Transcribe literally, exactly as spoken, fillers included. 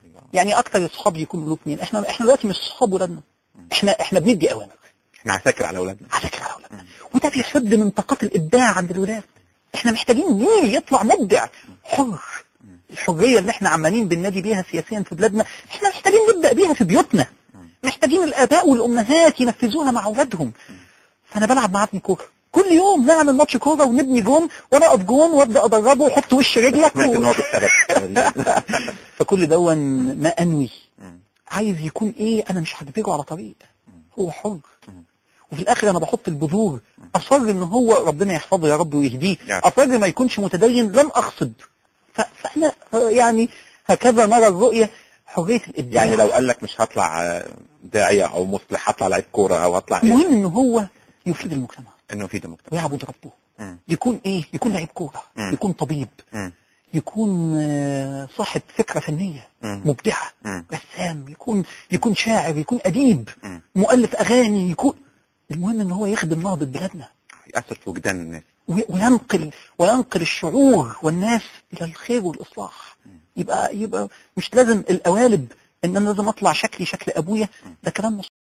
يعني اكتر اصحاب يكونوا له اثنين. احنا احنا دلوقتي مش صحاب ولادنا، احنا احنا بندي اوامر، احنا عساكر على اولادنا، عساكر على اولادنا، وده بيحد من طاقات الابداع عند الولاد. احنا محتاجين جيل يطلع مبدع حر. الحريه اللي احنا عمالين بننادي بيها سياسيا في بلادنا احنا محتاجين نبدا بيها في بيوتنا، محتاجين الاباء والامهات ينفذوها مع اولادهم. فانا بلعب مع ابني كوره كل يوم، نعمل ماتش كوره ونبني جون وانا اقف جون وابدا ادربه وحط وش رجلك و... فكل دون ما انوي عايز يكون ايه، انا مش هجبره على طريق، هو حر. وفي الاخر انا بحط البذور، اصر ان هو ربنا يحفظه يا رب ويهديه، اصر ما يكونش متدين لم اقصد. فاحنا يعني هكذا نرى الرؤيه، حريه الابداع. يعني لو قال لك مش هطلع داعيه او مصلح، هطلع لعيب كوره او هطلع المهم ان هو يفيد المجتمع، انه يفيد المجتمع ويعبد ربه. يكون ايه، يكون لعيب كوره، يكون طبيب، م. يكون صاحب فكره فنيه م. مبدعه، م. رسام، يكون يكون شاعر، يكون اديب، م. مؤلف اغاني، يكون المهم ان هو يخدم نهضه بلادنا، يأثر في وجدان الناس، وينقل وينقل الشعور والناس الى الخير والاصلاح. يبقى يبقى مش لازم القوالب ان انا لازم اطلع شكلي شكل ابويا، ده كلام